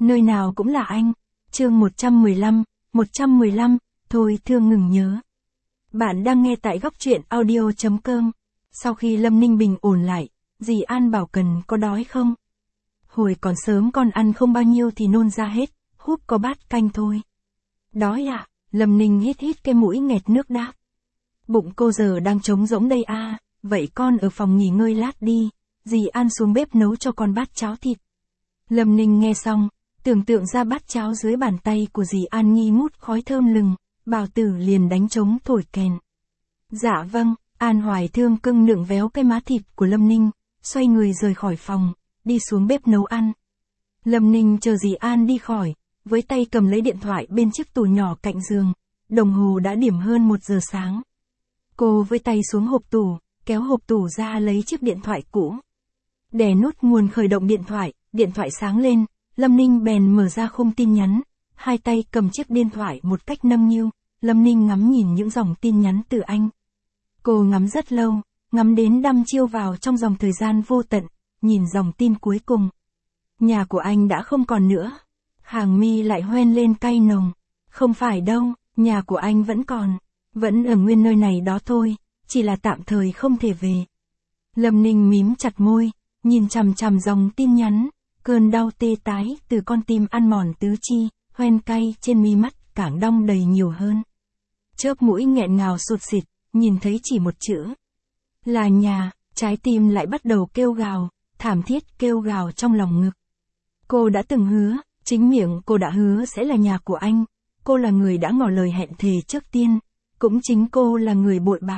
Nơi nào cũng là anh. Chương 115, thôi thương ngừng nhớ. Bạn đang nghe tại góc truyện audio.com. Sau khi Lâm Ninh bình ổn lại, dì An bảo cần có đói không? Hồi còn sớm con ăn không bao nhiêu thì nôn ra hết, húp có bát canh thôi. Đói à? Lâm Ninh hít hít cái mũi nghẹt nước đáp. Bụng cô giờ đang trống rỗng đây à, vậy con ở phòng nghỉ ngơi lát đi, dì An xuống bếp nấu cho con bát cháo thịt. Lâm Ninh nghe xong, tưởng tượng ra bát cháo dưới bàn tay của dì An nghi ngút khói thơm lừng, Bảo Tử liền đánh trống thổi kèn. Dạ vâng, An Hoài thương cưng nựng véo cái má thịt của Lâm Ninh, xoay người rời khỏi phòng, đi xuống bếp nấu ăn. Lâm Ninh chờ dì An đi khỏi, với tay cầm lấy điện thoại bên chiếc tủ nhỏ cạnh giường, đồng hồ đã điểm hơn 1 giờ sáng. Cô với tay xuống hộp tủ, kéo hộp tủ ra lấy chiếc điện thoại cũ. Đè nút nguồn khởi động điện thoại sáng lên, Lâm Ninh bèn mở ra khung tin nhắn, hai tay cầm chiếc điện thoại một cách nâng niu, Lâm Ninh ngắm nhìn những dòng tin nhắn từ anh. Cô ngắm rất lâu, ngắm đến đăm chiêu vào trong dòng thời gian vô tận, nhìn dòng tin cuối cùng. Nhà của anh đã không còn nữa. Hàng mi lại hoen lên cay nồng. Không phải đâu, nhà của anh vẫn còn, vẫn ở nguyên nơi này đó thôi, chỉ là tạm thời không thể về. Lâm Ninh mím chặt môi, nhìn chằm chằm dòng tin nhắn, cơn đau tê tái từ con tim ăn mòn tứ chi, hoen cay trên mi mắt càng đong đầy nhiều hơn. Chớp mũi nghẹn ngào sụt sịt, nhìn thấy chỉ một chữ. Là nhà, trái tim lại bắt đầu kêu gào, thảm thiết kêu gào trong lòng ngực. Cô đã từng hứa, chính miệng cô đã hứa sẽ là nhà của anh, cô là người đã ngỏ lời hẹn thề trước tiên, cũng chính cô là người bội bạc.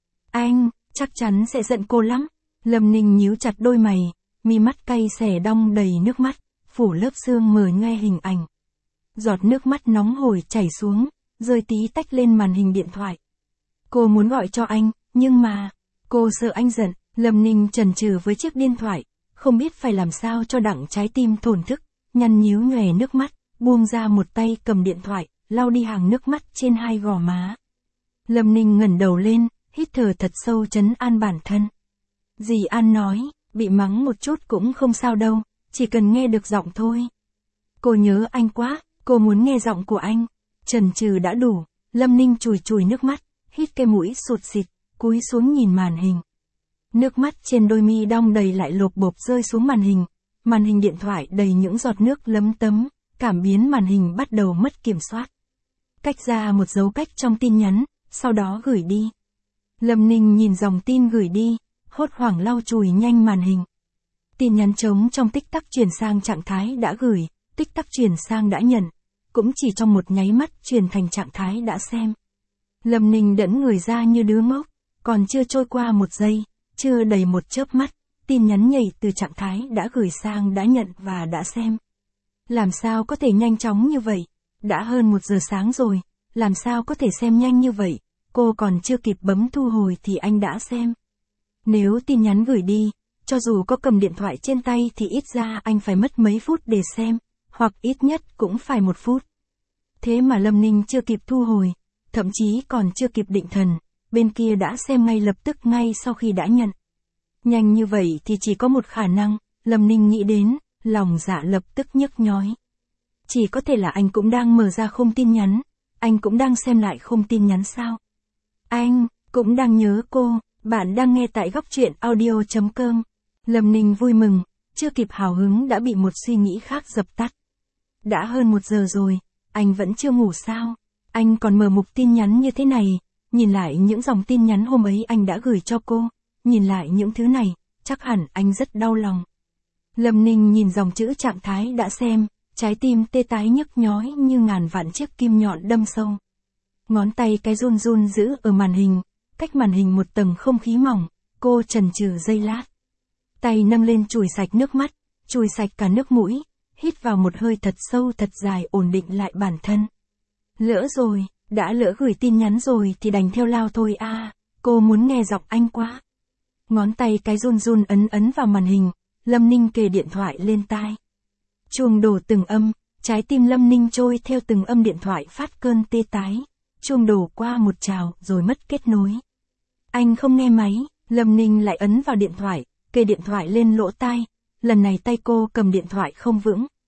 Anh, chắc chắn sẽ giận cô lắm. Lâm Ninh nhíu chặt đôi mày, mi mắt cay xè đong đầy nước mắt, phủ lớp sương mờ nghe hình ảnh. Giọt nước mắt nóng hổi chảy xuống, rơi tí tách lên màn hình điện thoại. Cô muốn gọi cho anh, nhưng mà, cô sợ anh giận. Lâm Ninh chần chừ với chiếc điện thoại, không biết phải làm sao cho đặng trái tim thổn thức, nhăn nhíu nhòe nước mắt, buông ra một tay cầm điện thoại, lau đi hàng nước mắt trên hai gò má. Lâm Ninh ngẩng đầu lên, hít thở thật sâu trấn an bản thân. Dì An nói, bị mắng một chút cũng không sao đâu, chỉ cần nghe được giọng thôi. Cô nhớ anh quá, cô muốn nghe giọng của anh. Chần chừ đã đủ, Lâm Ninh chùi chùi nước mắt, hít cái mũi sụt sịt, cúi xuống nhìn màn hình. Nước mắt trên đôi mi đong đầy lại lộp bộp rơi xuống màn hình điện thoại đầy những giọt nước lấm tấm, cảm biến màn hình bắt đầu mất kiểm soát. Cách ra một dấu cách trong tin nhắn, sau đó gửi đi. Lâm Ninh nhìn dòng tin gửi đi, hốt hoảng lau chùi nhanh màn hình. Tin nhắn trống trong tích tắc chuyển sang trạng thái đã gửi, tích tắc chuyển sang đã nhận, cũng chỉ trong một nháy mắt chuyển thành trạng thái đã xem. Lâm Ninh đẫn người ra như đứa ngốc, còn chưa trôi qua một giây, chưa đầy một chớp mắt, tin nhắn nhảy từ trạng thái đã gửi sang đã nhận và đã xem. Làm sao có thể nhanh chóng như vậy? Đã hơn 1 giờ sáng rồi, làm sao có thể xem nhanh như vậy? Cô còn chưa kịp bấm thu hồi thì anh đã xem. Nếu tin nhắn gửi đi, cho dù có cầm điện thoại trên tay thì ít ra anh phải mất mấy phút để xem, hoặc ít nhất cũng phải 1 phút. Thế mà Lâm Ninh chưa kịp thu hồi, thậm chí còn chưa kịp định thần, bên kia đã xem ngay lập tức ngay sau khi đã nhận. Nhanh như vậy thì chỉ có một khả năng, Lâm Ninh nghĩ đến, lòng dạ lập tức nhức nhói. Chỉ có thể là anh cũng đang mở ra khung tin nhắn, anh cũng đang xem lại khung tin nhắn sao? Anh cũng đang nhớ cô. Bạn đang nghe tại góc truyện audio.com. Lâm Ninh vui mừng, chưa kịp hào hứng đã bị một suy nghĩ khác dập tắt. Đã hơn 1 giờ rồi, anh vẫn chưa ngủ sao? Anh còn mở mục tin nhắn như thế này, nhìn lại những dòng tin nhắn hôm ấy anh đã gửi cho cô, nhìn lại những thứ này, chắc hẳn anh rất đau lòng. Lâm Ninh nhìn dòng chữ trạng thái đã xem, trái tim tê tái nhức nhói như ngàn vạn chiếc kim nhọn đâm sâu. Ngón tay cái run run giữ ở màn hình, cách màn hình một tầng không khí mỏng, cô chần chừ giây lát. Tay nâng lên chùi sạch nước mắt, chùi sạch cả nước mũi, hít vào một hơi thật sâu thật dài ổn định lại bản thân. Lỡ rồi, đã lỡ gửi tin nhắn rồi thì đành theo lao thôi à, cô muốn nghe giọng anh quá. Ngón tay cái run run ấn vào màn hình, Lâm Ninh kề điện thoại lên tai. Chuông đổ từng âm, trái tim Lâm Ninh trôi theo từng âm điện thoại phát cơn tê tái. Chuông đổ qua một trào rồi mất kết nối. Anh không nghe máy, Lâm Ninh lại ấn vào điện thoại, kề điện thoại lên lỗ tai. Lần này tay cô cầm điện thoại không vững,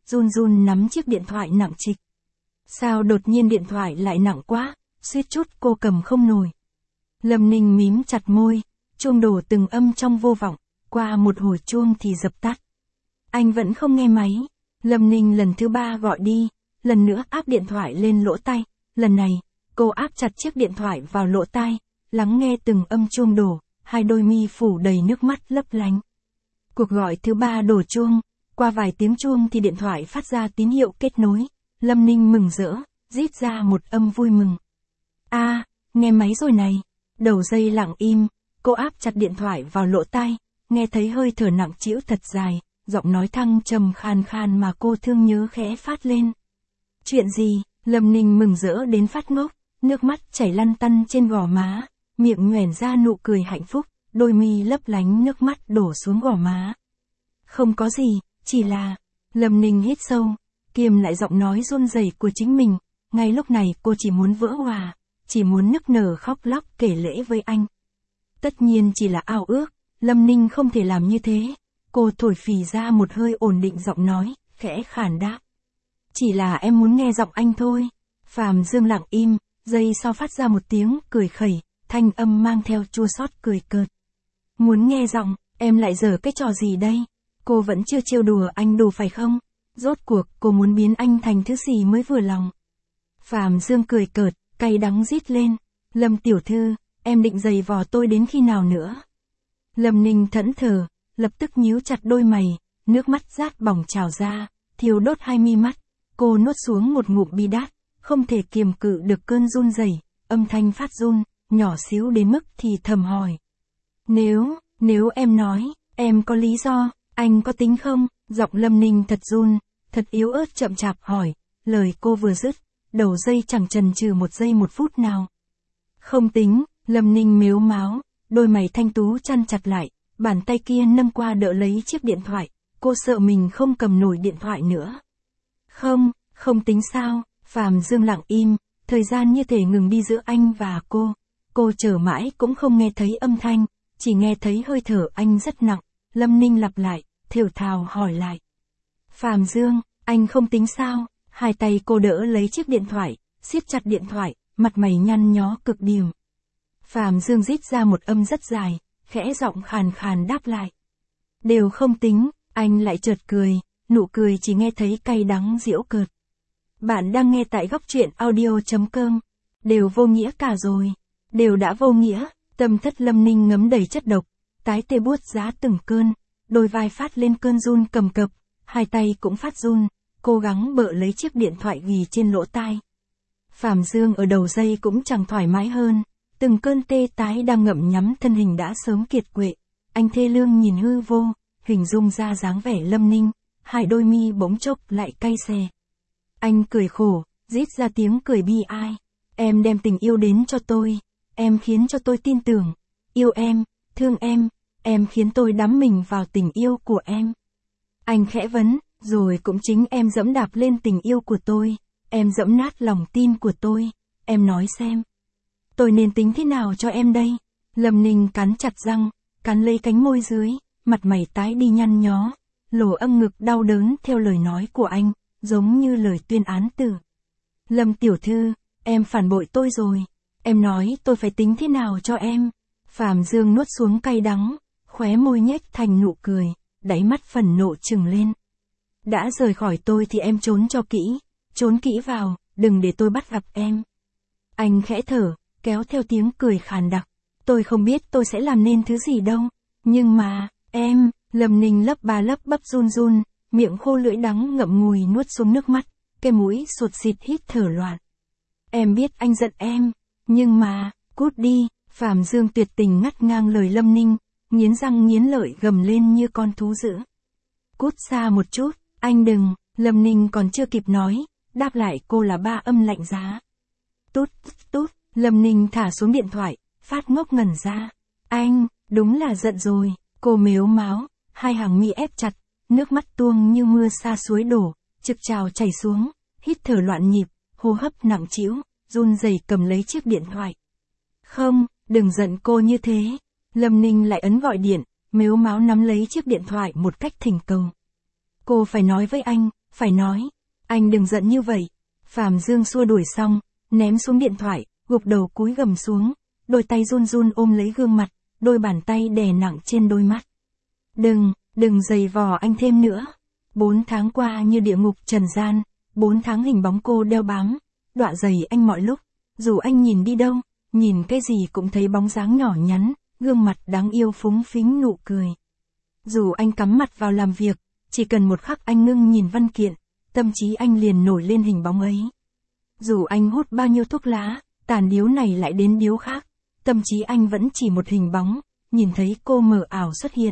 run run nắm chiếc điện thoại nặng trịch. Sao đột nhiên điện thoại lại nặng quá, suýt chút cô cầm không nổi. Lâm Ninh mím chặt môi, chuông đổ từng âm trong vô vọng, qua một hồi chuông thì dập tắt. Anh vẫn không nghe máy. Lâm Ninh lần thứ 3 gọi đi, lần nữa áp điện thoại lên lỗ tai. Lần này, cô áp chặt chiếc điện thoại vào lỗ tai, lắng nghe từng âm chuông đổ, hai đôi mi phủ đầy nước mắt lấp lánh. Cuộc gọi thứ 3 đổ chuông, qua vài tiếng chuông thì điện thoại phát ra tín hiệu kết nối. Lâm Ninh mừng rỡ, rít ra một âm vui mừng. Nghe máy rồi này. Đầu dây lặng im, cô áp chặt điện thoại vào lỗ tai, nghe thấy hơi thở nặng trĩu thật dài, giọng nói thăng trầm khàn khàn mà cô thương nhớ khẽ phát lên. Chuyện gì? Lâm Ninh mừng rỡ đến phát ngốc, nước mắt chảy lăn tăn trên gò má, miệng nhoẻn ra nụ cười hạnh phúc, đôi mi lấp lánh nước mắt đổ xuống gò má. Không có gì, chỉ là... Lâm Ninh hít sâu, kiềm lại giọng nói run rẩy của chính mình, ngay lúc này cô chỉ muốn vỡ òa, chỉ muốn nức nở khóc lóc kể lễ với anh. Tất nhiên chỉ là ao ước, Lâm Ninh không thể làm như thế. Cô thổi phì ra một hơi ổn định giọng nói, khẽ khàn đáp. Chỉ là em muốn nghe giọng anh thôi. Phạm Dương lặng im, giây sau phát ra một tiếng cười khẩy, thanh âm mang theo chua xót cười cợt. Muốn nghe giọng, em lại giở cái trò gì đây? Cô vẫn chưa trêu đùa anh đủ phải không? Rốt cuộc cô muốn biến anh thành thứ gì mới vừa lòng? Phạm Dương cười cợt, cay đắng rít lên. Lâm tiểu thư, em định giày vò tôi đến khi nào nữa? Lâm Ninh thẫn thờ, lập tức nhíu chặt đôi mày, nước mắt rát bỏng trào ra, thiêu đốt hai mi mắt. Cô nuốt xuống một ngụm bi đát, không thể kiềm cự được cơn run rẩy, âm thanh phát run, nhỏ xíu đến mức thì thầm hỏi. Nếu em nói, em có lý do, anh có tính không? Giọng Lâm Ninh thật run, thật yếu ớt chậm chạp hỏi, lời cô vừa dứt, đầu dây chẳng chần chừ một giây một phút nào. Không tính, Lâm Ninh mếu máo, đôi mày thanh tú chăn chặt lại, bàn tay kia nâng qua đỡ lấy chiếc điện thoại, cô sợ mình không cầm nổi điện thoại nữa. Không tính sao? Phạm Dương lặng im, thời gian như thể ngừng đi giữa anh và cô. Cô chờ mãi cũng không nghe thấy âm thanh, chỉ nghe thấy hơi thở anh rất nặng. Lâm Ninh lặp lại, thều thào hỏi lại. Phạm Dương, anh không tính sao? Hai tay cô đỡ lấy chiếc điện thoại, siết chặt điện thoại, mặt mày nhăn nhó cực điểm. Phạm Dương rít ra một âm rất dài, khẽ giọng khàn khàn đáp lại. Đều không tính, anh lại chợt cười, nụ cười chỉ nghe thấy cay đắng giễu cợt. Bạn đang nghe tại góc truyện audio.com. Đều vô nghĩa cả rồi. Đều đã vô nghĩa. Tâm thất Lâm Ninh ngấm đầy chất độc, tái tê buốt giá từng cơn, đôi vai phát lên cơn run cầm cập, hai tay cũng phát run, cố gắng bợ lấy chiếc điện thoại ghì trên lỗ tai. Phạm Dương ở đầu dây cũng chẳng thoải mái hơn, từng cơn tê tái đang ngậm nhắm thân hình đã sớm kiệt quệ. Anh thê lương nhìn hư vô, hình dung ra dáng vẻ Lâm Ninh, hai đôi mi bỗng chốc lại cay xè. Anh cười khổ, rít ra tiếng cười bi ai. Em đem tình yêu đến cho tôi, em khiến cho tôi tin tưởng, yêu em, thương em khiến tôi đắm mình vào tình yêu của em. Anh khẽ vấn, rồi cũng chính em dẫm đạp lên tình yêu của tôi, em dẫm nát lòng tin của tôi, em nói xem. Tôi nên tính thế nào cho em đây? Lâm Ninh cắn chặt răng, cắn lấy cánh môi dưới, mặt mày tái đi nhăn nhó, lồ âm ngực đau đớn theo lời nói của anh, giống như lời tuyên án tử. Lâm tiểu thư, em phản bội tôi rồi, em nói tôi phải tính thế nào cho em? Phạm Dương nuốt xuống cay đắng, khóe môi nhếch thành nụ cười, đáy mắt phần nộ trừng lên. Đã rời khỏi tôi thì em trốn cho kỹ, trốn kỹ vào, đừng để tôi bắt gặp em. Anh khẽ thở, kéo theo tiếng cười khàn đặc. Tôi không biết tôi sẽ làm nên thứ gì đâu, nhưng mà, em, Lâm Ninh lấp ba lấp bắp run run, miệng khô lưỡi đắng ngậm ngùi nuốt xuống nước mắt, cái mũi sụt xịt hít thở loạn. Em biết anh giận em, nhưng mà, cút đi. Phạm Dương tuyệt tình ngắt ngang lời Lâm Ninh, nghiến răng nghiến lợi gầm lên như con thú dữ. Cút xa một chút, anh đừng. Lâm Ninh còn chưa kịp nói, đáp lại cô là ba âm lạnh giá. Tút, tút. Lâm Ninh thả xuống điện thoại, phát ngốc ngẩn ra. Anh, đúng là giận rồi. Cô mếu máo, hai hàng mi ép chặt, nước mắt tuông như mưa sa suối đổ, trực trào chảy xuống, hít thở loạn nhịp, hô hấp nặng trĩu, run rẩy cầm lấy chiếc điện thoại. Không, đừng giận cô như thế. Lâm Ninh lại ấn gọi điện, mếu máo nắm lấy chiếc điện thoại một cách thỉnh cầu. Cô phải nói với anh, phải nói, anh đừng giận như vậy. Phạm Dương xua đuổi xong, ném xuống điện thoại, gục đầu cúi gầm xuống, đôi tay run run ôm lấy gương mặt, đôi bàn tay đè nặng trên đôi mắt. Đừng giày vò anh thêm nữa. 4 tháng qua như địa ngục trần gian, 4 tháng hình bóng cô đeo bám, đọa dày anh mọi lúc, dù anh nhìn đi đâu, nhìn cái gì cũng thấy bóng dáng nhỏ nhắn, gương mặt đáng yêu phúng phính nụ cười. Dù anh cắm mặt vào làm việc, chỉ cần một khắc anh ngưng nhìn văn kiện, tâm trí anh liền nổi lên hình bóng ấy. Dù anh hút bao nhiêu thuốc lá, tàn điếu này lại đến điếu khác, tâm trí anh vẫn chỉ một hình bóng, nhìn thấy cô mờ ảo xuất hiện.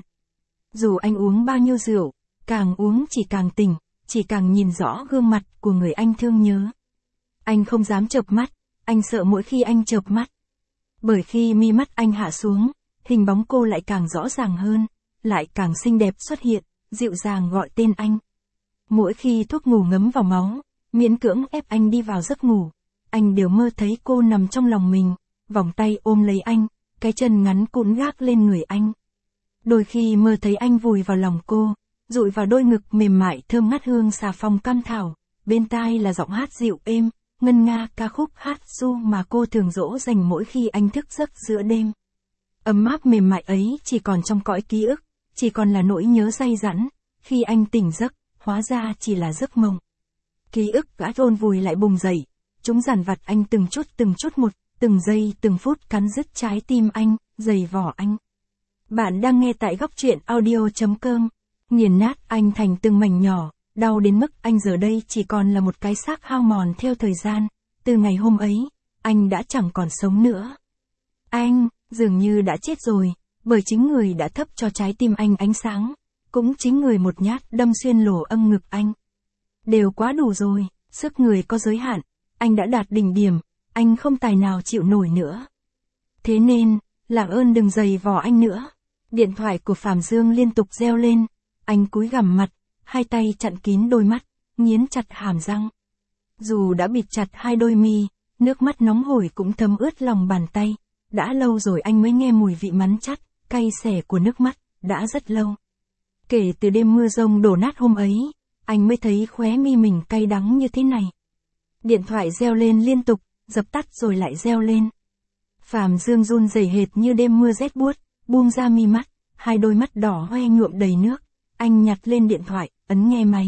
Dù anh uống bao nhiêu rượu, càng uống chỉ càng tỉnh, chỉ càng nhìn rõ gương mặt của người anh thương nhớ. Anh không dám chợp mắt, anh sợ mỗi khi anh chợp mắt. Bởi khi mi mắt anh hạ xuống, hình bóng cô lại càng rõ ràng hơn, lại càng xinh đẹp xuất hiện, dịu dàng gọi tên anh. Mỗi khi thuốc ngủ ngấm vào máu, miễn cưỡng ép anh đi vào giấc ngủ, anh đều mơ thấy cô nằm trong lòng mình, vòng tay ôm lấy anh, cái chân ngắn cũn gác lên người anh. Đôi khi mơ thấy anh vùi vào lòng cô, dụi vào đôi ngực mềm mại thơm ngát hương xà phòng cam thảo, bên tai là giọng hát dịu êm, ngân nga ca khúc hát ru mà cô thường dỗ dành mỗi khi anh thức giấc giữa đêm. Ấm áp mềm mại ấy chỉ còn trong cõi ký ức, chỉ còn là nỗi nhớ day dẳng, khi anh tỉnh giấc, hóa ra chỉ là giấc mộng. Ký ức gã chôn vùi lại bùng dậy, chúng dằn vặt anh từng chút một, từng giây từng phút cắn rứt trái tim anh, giày vò anh. Bạn đang nghe tại góc truyện audio.com, nghiền nát anh thành từng mảnh nhỏ, đau đến mức anh giờ đây chỉ còn là một cái xác hao mòn theo thời gian, từ ngày hôm ấy, anh đã chẳng còn sống nữa. Anh, dường như đã chết rồi, bởi chính người đã thắp cho trái tim anh ánh sáng, cũng chính người một nhát đâm xuyên lỗ âm ngực anh. Đều quá đủ rồi, sức người có giới hạn, anh đã đạt đỉnh điểm, anh không tài nào chịu nổi nữa. Thế nên, làm ơn đừng giày vò anh nữa. Điện thoại của Phạm Dương liên tục reo lên, anh cúi gằm mặt, hai tay chặn kín đôi mắt, nghiến chặt hàm răng. Dù đã bịt chặt hai đôi mi, nước mắt nóng hổi cũng thấm ướt lòng bàn tay, đã lâu rồi anh mới nghe mùi vị mắn chát, cay xè của nước mắt, đã rất lâu. Kể từ đêm mưa rông đổ nát hôm ấy, anh mới thấy khóe mi mình cay đắng như thế này. Điện thoại reo lên liên tục, dập tắt rồi lại reo lên. Phạm Dương run rẩy hệt như đêm mưa rét buốt, buông ra mi mắt, hai đôi mắt đỏ hoe nhuộm đầy nước. Anh nhặt lên điện thoại, ấn nghe máy.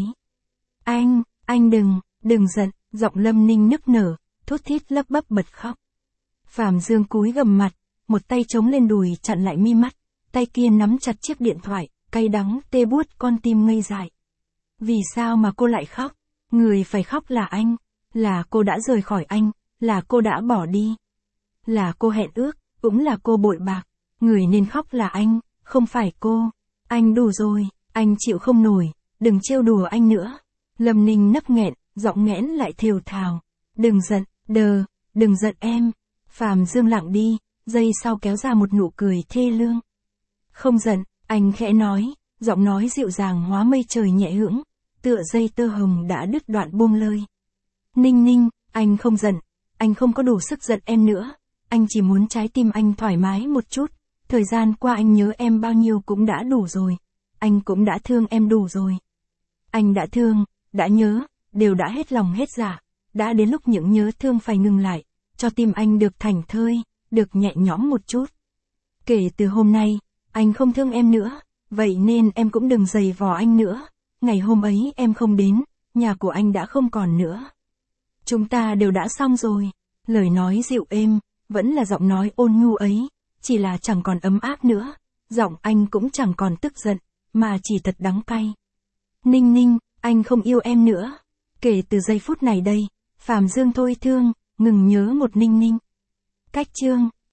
Anh đừng giận, giọng Lâm Ninh nức nở, thút thít lắp bắp bật khóc. Phạm Dương cúi gằm mặt, một tay chống lên đùi chặn lại mi mắt, tay kia nắm chặt chiếc điện thoại, cay đắng tê buốt con tim ngây dại. Vì sao mà cô lại khóc? Người phải khóc là anh, là cô đã rời khỏi anh, là cô đã bỏ đi. Là cô hẹn ước, cũng là cô bội bạc, người nên khóc là anh, không phải cô. Anh đủ rồi, anh chịu không nổi, đừng trêu đùa anh nữa. Lâm Ninh nấc nghẹn, giọng nghẽn lại thều thào. Đừng giận, đừng giận em. Phạm Dương lặng đi, giây sau kéo ra một nụ cười thê lương. Không giận, anh khẽ nói, giọng nói dịu dàng hóa mây trời nhẹ hững, tựa dây tơ hồng đã đứt đoạn buông lơi. Ninh, anh không giận, anh không có đủ sức giận em nữa, anh chỉ muốn trái tim anh thoải mái một chút, thời gian qua anh nhớ em bao nhiêu cũng đã đủ rồi, anh cũng đã thương em đủ rồi. Anh đã thương, đã nhớ, đều đã hết lòng hết dạ, đã đến lúc những nhớ thương phải ngừng lại, cho tim anh được thảnh thơi, được nhẹ nhõm một chút. Kể từ hôm nay, anh không thương em nữa, vậy nên em cũng đừng giày vò anh nữa, ngày hôm ấy em không đến, nhà của anh đã không còn nữa. Chúng ta đều đã xong rồi, lời nói dịu êm, vẫn là giọng nói ôn nhu ấy, chỉ là chẳng còn ấm áp nữa, giọng anh cũng chẳng còn tức giận, mà chỉ thật đắng cay. Ninh, anh không yêu em nữa. Kể từ giây phút này đây, Phạm Dương thôi thương, ngừng nhớ một Ninh. Cách chương